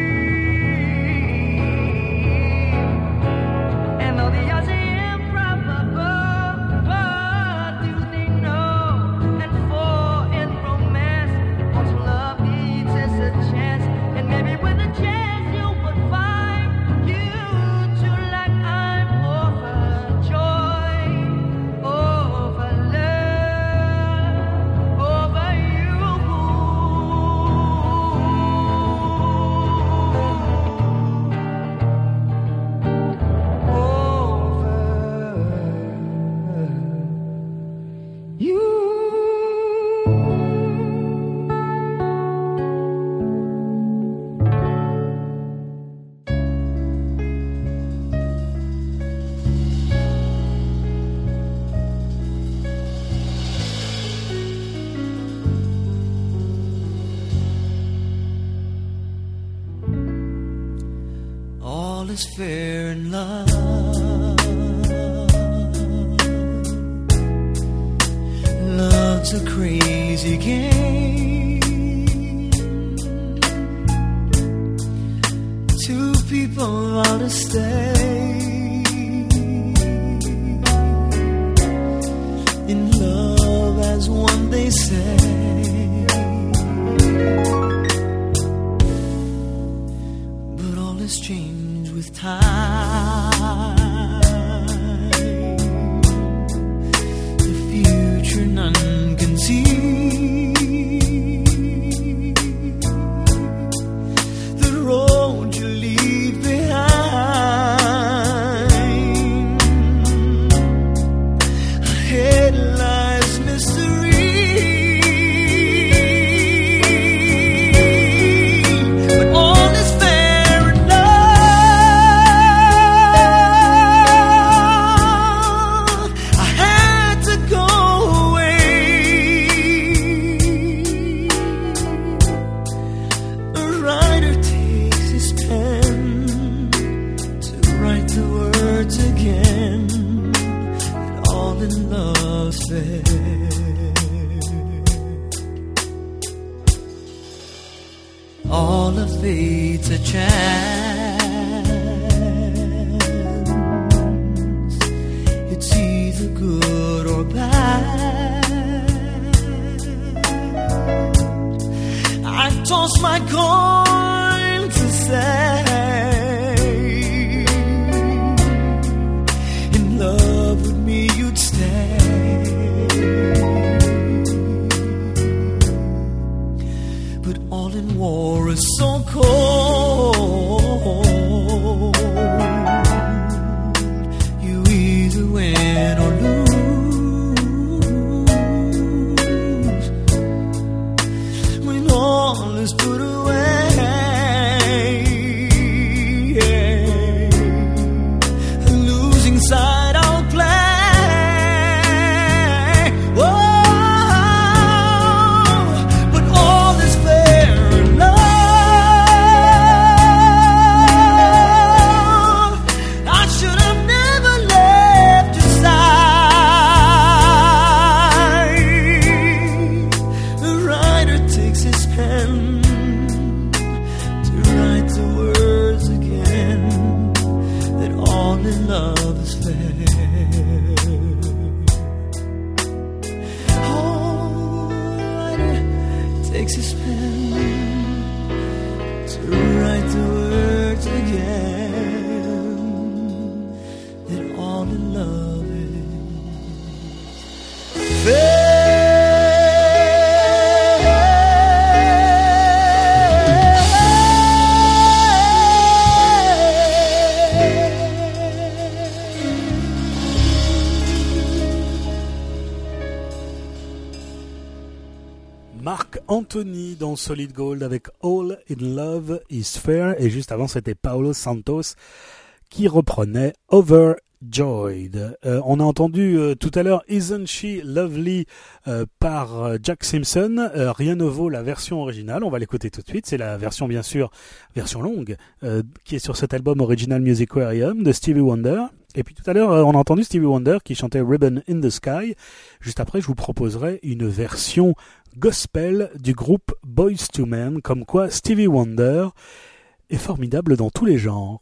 And though the odds are improbable, what do they know? And for in romance, once love needs is a chance. And maybe with a chance you would find you too like I'm overjoyed, over love, over you. Over you. All is fair in love. Love's a crazy game. Two people ought to stay in love as one, they say. But all has changed with time. The future none can see. The road you leave behind. Ahead lies mystery. But all is fair in love. I had to go away. A writer takes his pen to write the words again. And all in love's fair. All of fate's a chance. I going to say? In love with me you'd stay, but all in war is so cold. You either win or lose. When all is put away, a losing side I'll play. Whoa, but all is fair in love. I should have never left your side. The writer takes his pen to write the words again, that all in love is fair. Oh, the writer takes his pen to write the words again, that all in love is fair. Marc Anthony dans Solid Gold avec All in Love is Fair, et juste avant c'était Paulo Santos qui reprenait Overjoyed. Euh, on a entendu euh, tout à l'heure Isn't She Lovely euh, par euh, Jack Simpson. Euh, rien ne vaut la version originale, on va l'écouter tout de suite. C'est la version bien sûr, version longue, euh, qui est sur cet album Original Musicarium de Stevie Wonder. Et puis tout à l'heure, euh, on a entendu Stevie Wonder qui chantait Ribbon in the Sky. Juste après, je vous proposerai une version gospel du groupe Boyz two Men, comme quoi Stevie Wonder est formidable dans tous les genres.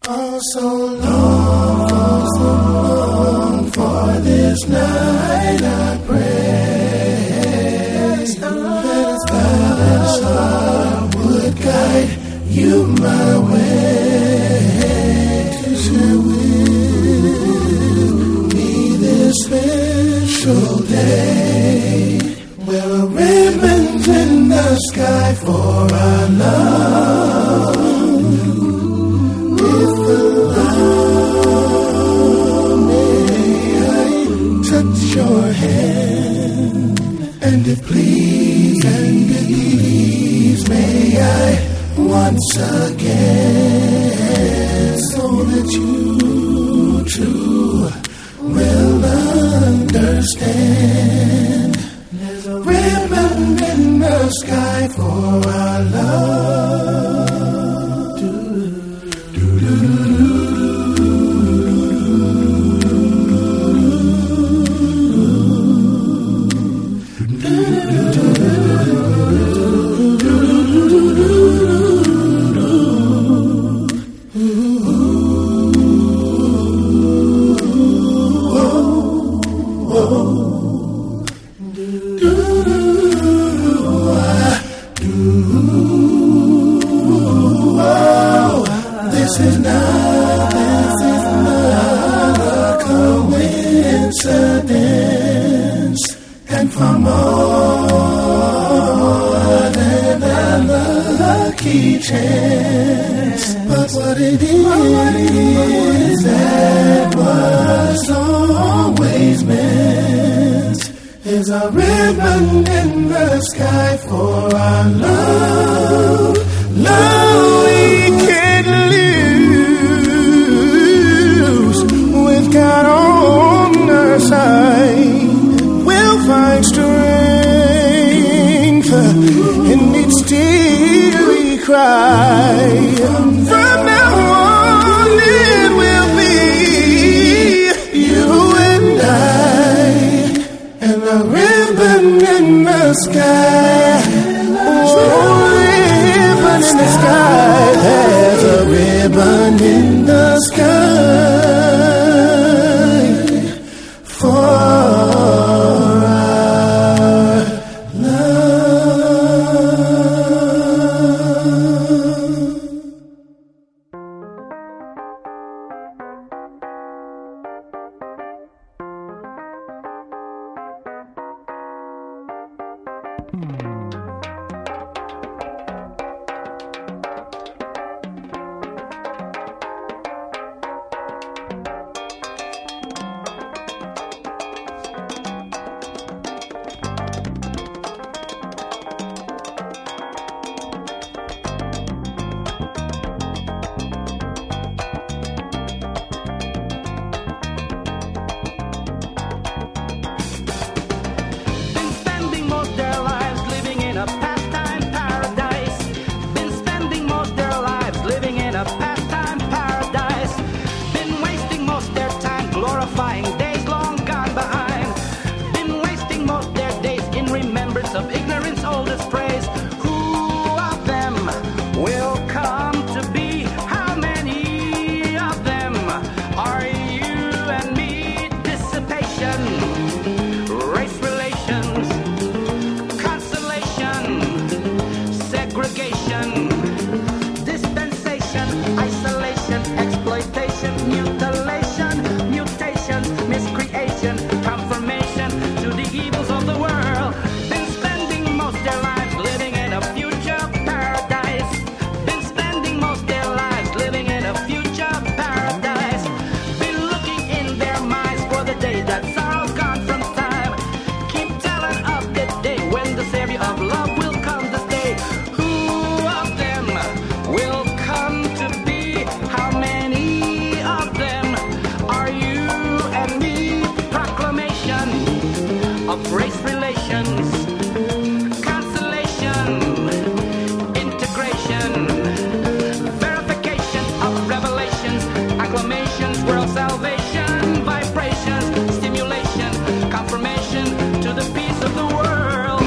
For so long, for so long, for this night I pray that that star would guide you my way. To share with me this special day, where a ribbon's in the sky for our love. If allow may I touch your hand, and if please, and if please, may I once again, so that you too will understand. There's a ribbon in the sky for our love. This is not, this is not a coincidence, and for more than a lucky chance. But what it is that was always meant is a ribbon in the sky for our love, love we can't lose. With God on our side, we'll find strength in each tear we cry. From now on it will be you and I, and a ribbon in the sky. Oh, ribbon in the sky. There's a ribbon in the sky for our love. Been spending most their lives living in a pastime paradise. Been spending most their lives living in a pastime paradise. Been wasting most their time glorifying days long gone behind. Been wasting most their days in remembrance of ignorance oldest praise. Who of them will come to be? How many of them are you and me? Dissipation, race relations, consolation, segregation, dispensation, isolation, exploitation, mutilation, mutations, miscreation, confirmation to the evils of the world. Been spending most their lives living in a future paradise. Been spending most their lives living in a future paradise. Been looking in their minds for the day that's all gone from time. Keep telling of the day when the Savior of love will come to stay. Who of them will come to be? How many of them are you and me? Proclamation of race relations, consolation, integration, verification of revelations, acclamations, world salvation, vibrations, stimulation, confirmation to the peace of the world.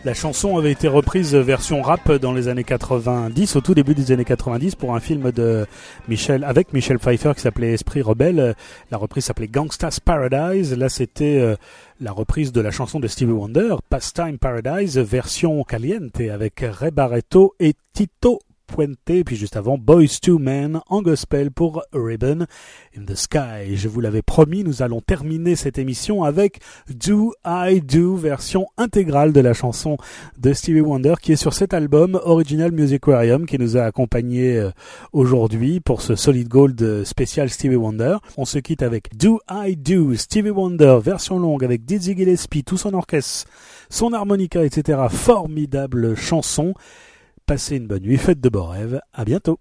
La chanson avait été reprise version rap dans les années quatre-vingt-dix, au tout début des années quatre-vingt-dix, pour un film de Michel, avec Michel Pfeiffer qui s'appelait Esprit Rebelle. La reprise s'appelait Gangsta's Paradise. Là, c'était euh, la reprise de la chanson de Stevie Wonder, Pastime Paradise, version caliente, avec Ray Barretto et Tito Puente, puis juste avant Boys to Men en gospel pour Ribbon in the Sky. Je vous l'avais promis, nous allons terminer cette émission avec Do I Do, version intégrale de la chanson de Stevie Wonder qui est sur cet album Original Musicarium qui nous a accompagnés euh, aujourd'hui pour ce Solid Gold spécial Stevie Wonder. On se quitte avec Do I Do, Stevie Wonder, version longue avec Dizzy Gillespie, tout son orchestre, son harmonica, et cetera. Formidable chanson. Passez une bonne nuit, faites de beaux rêves, à bientôt.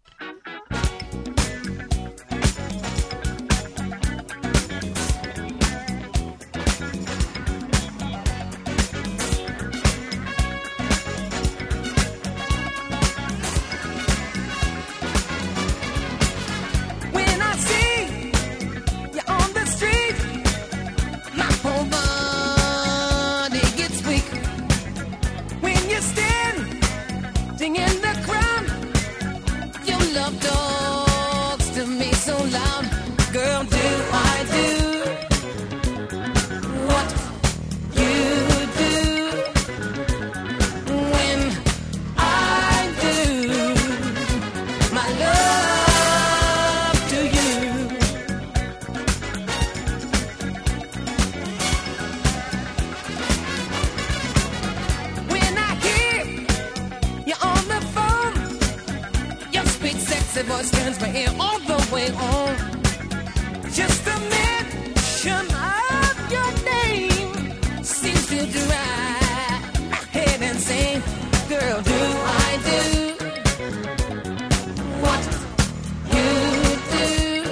When I see you on the street, my whole body gets weak. When you stand in the crowd, your love talks to me so loud. Girl, do I do what you do when I do my love to you? When I hear you on the phone, your sweet sexy voice turns my ear all the way on. Just a mention of your name seems to drive my head insane. Girl, do I do what you do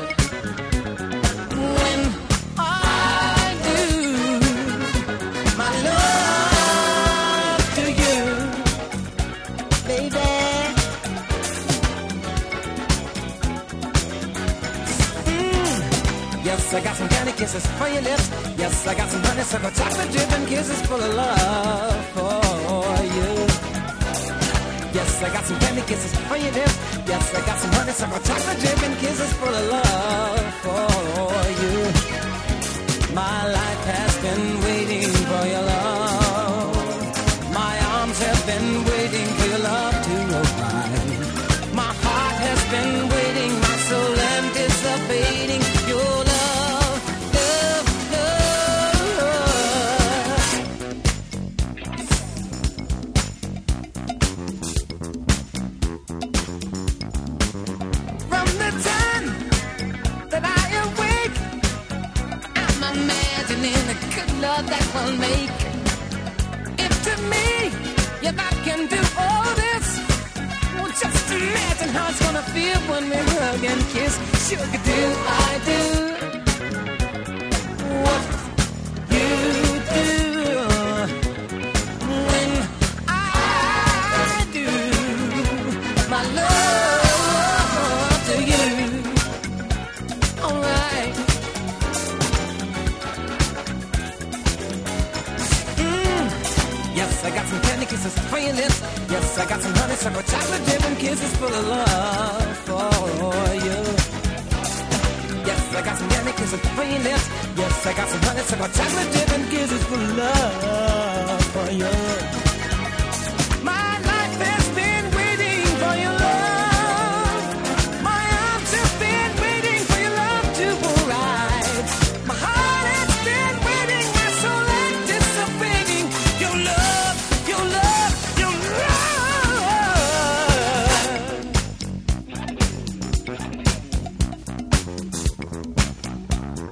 when I do my love to you, baby? Yes, I got some candy kisses for your lips. Yes, I got some honeysuckle chocolate dripping kisses full of love for you. Yes, I got some candy kisses for your lips. Yes, I got some honeysuckle chocolate dripping kisses full of love for you. My life has been waiting for your love. My arms have been waiting for your love to arrive. My heart has been waiting, my soul anticipating your love. Love that will make. If to me your love can do all this, well, just imagine how it's gonna feel when we hug and kiss. Sugar, do I do what you do when I do my love to you? Alright. Yes, I got some candy kisses for your lips. Yes, I got some honeysuckle chocolate dripping kisses full of love for you. Yes, I got some candy kisses for your lips. Yes, I got some honeysuckle chocolate dripping kisses full of love for you. My life has been waiting for your love. My arms have been waiting for your love to arrive. My heart has been waiting, my soul anticipating your love, your love, your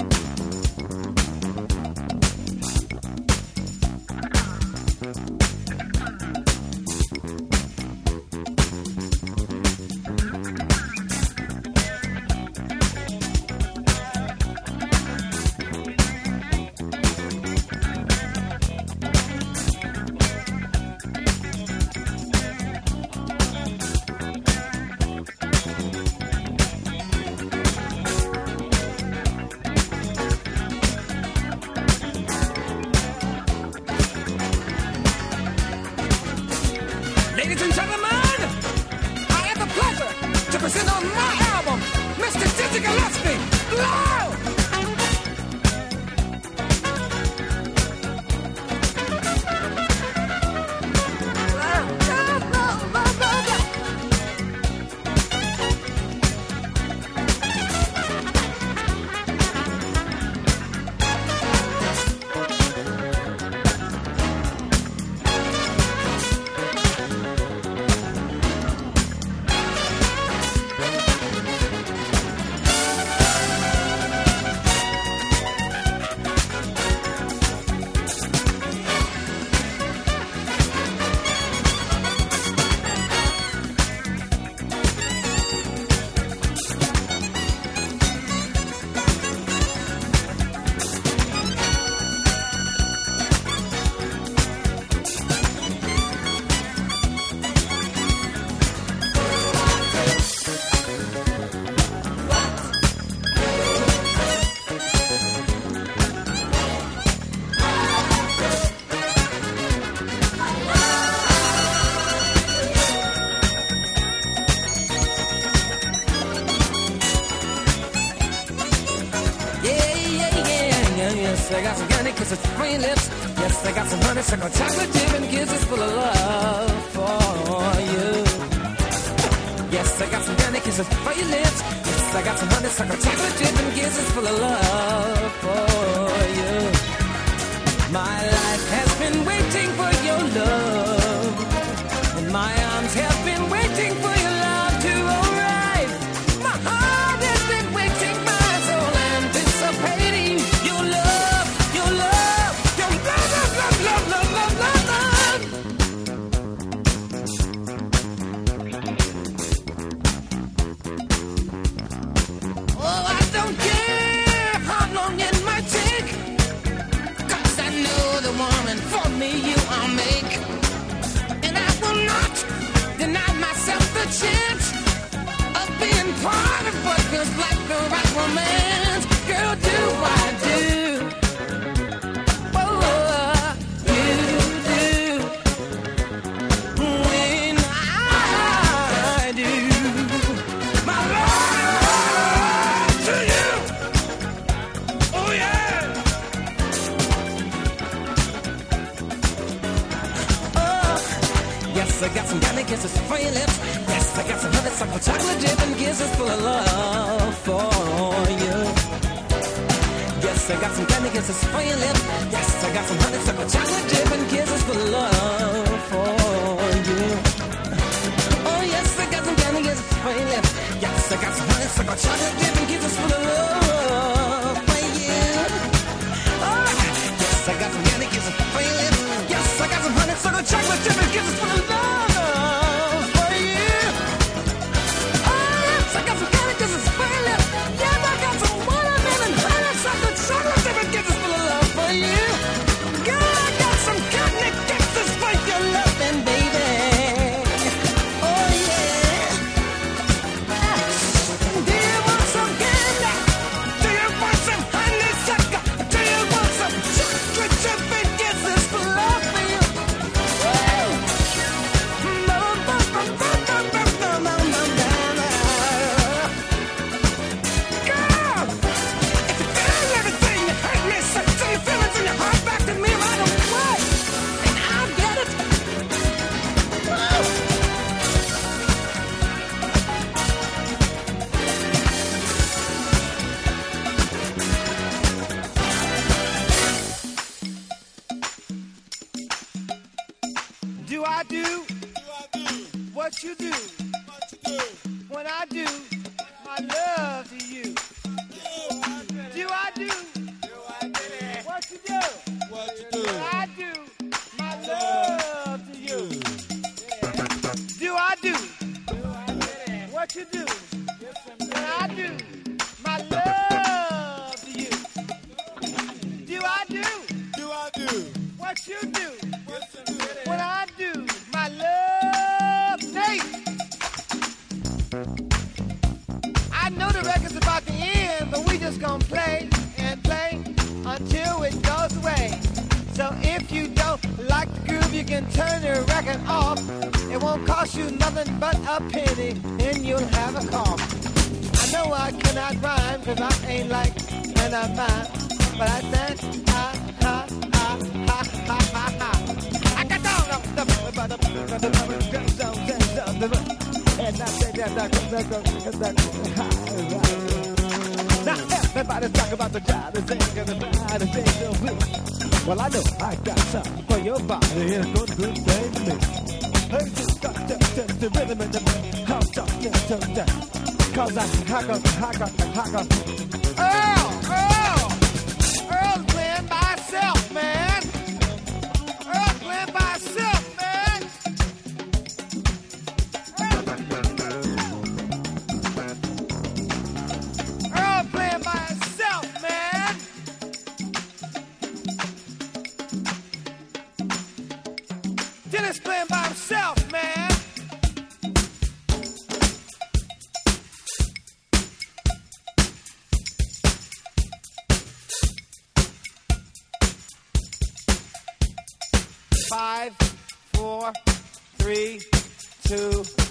love. music loves me. Love. I got some candy kisses for your lips. Yes, I got some honeysuckle chocolate dip and kisses full of love for you. Yes, I got some candy kisses for your lips. Yes, I got some honeysuckle chocolate dip and kisses full of love for you. My life has been waiting for your love, and my arms have been waiting for your love to arrive. My heart has been waiting, my soul anticipating your love, your love, your love, love, love, love, love, love, love. Oh, I don't care how long it might take, 'cause I know the woman for me you I'll make. And I will not deny myself the chance of being part of what feels like the right romance. Girl, do I do? Oh, you do. When I do my love to you. Oh, yeah. Oh, yes, I got some candy kisses for your lips. Yes, I got some honeysuckle chocolate dip and kisses full of love for you. Yes, I got some candy kisses for your lips. Yes, I got some honeysuckle chocolate dip and kisses full of love for you. Oh, yes, I got some candy kisses for your lips. Yes, I got some honeysuckle chocolate dip and kisses full of love for you. Oh, yes, I got some candy kisses for your lips. Yes, I got some honeysuckle chocolate dip and kisses full of love for you. Oh, yes, I got some candy kisses for your lips. Yes, I got some watermelon honeysuckle chocolate dip and kisses full of love for you. Girl, I got some candy kisses for your loving, baby. Oh, yeah. Do you want some candy? Do you want some honeysuckle? Do you want some chocolate chip and kisses for love for you? Woo! No, no, no, no, no, no, no, no, no, no, no. Girl, if you feel everything, you hurt me, so turn your feelings and your heart back to me right away, and I'll get it. Woo! Do I do what you do when I do my love to you? Do I do what you do when I do my love to you? Do I do what you do when I do my love to you? Do I do what you do when I do my love, Nate? I know the record's about to end, but we just gonna play and play until it goes away. So if you don't like the groove, you can turn the record off. It won't cost you nothing but a penny, and you'll have a cough. I know I cannot rhyme, cause I ain't like and I'm fine. But I said, ha, ha, ha, ha, ha, ha, ha. I got down, and I said, that, that, that, that, now everybody's talking about the job, the thing, and the body, thing, the week. Well, I know I got something for your body, it's good, good thing to me. Hey, just got the, the, the rhythm and the how talk, the, the, the. Cause I, I got, I got, I got. Earl, Earl, Earl's playing by himself, man. Earl's playing by himself, man. Earl playing by himself, man. Dennis playing by himself, man. Five, four, three, two.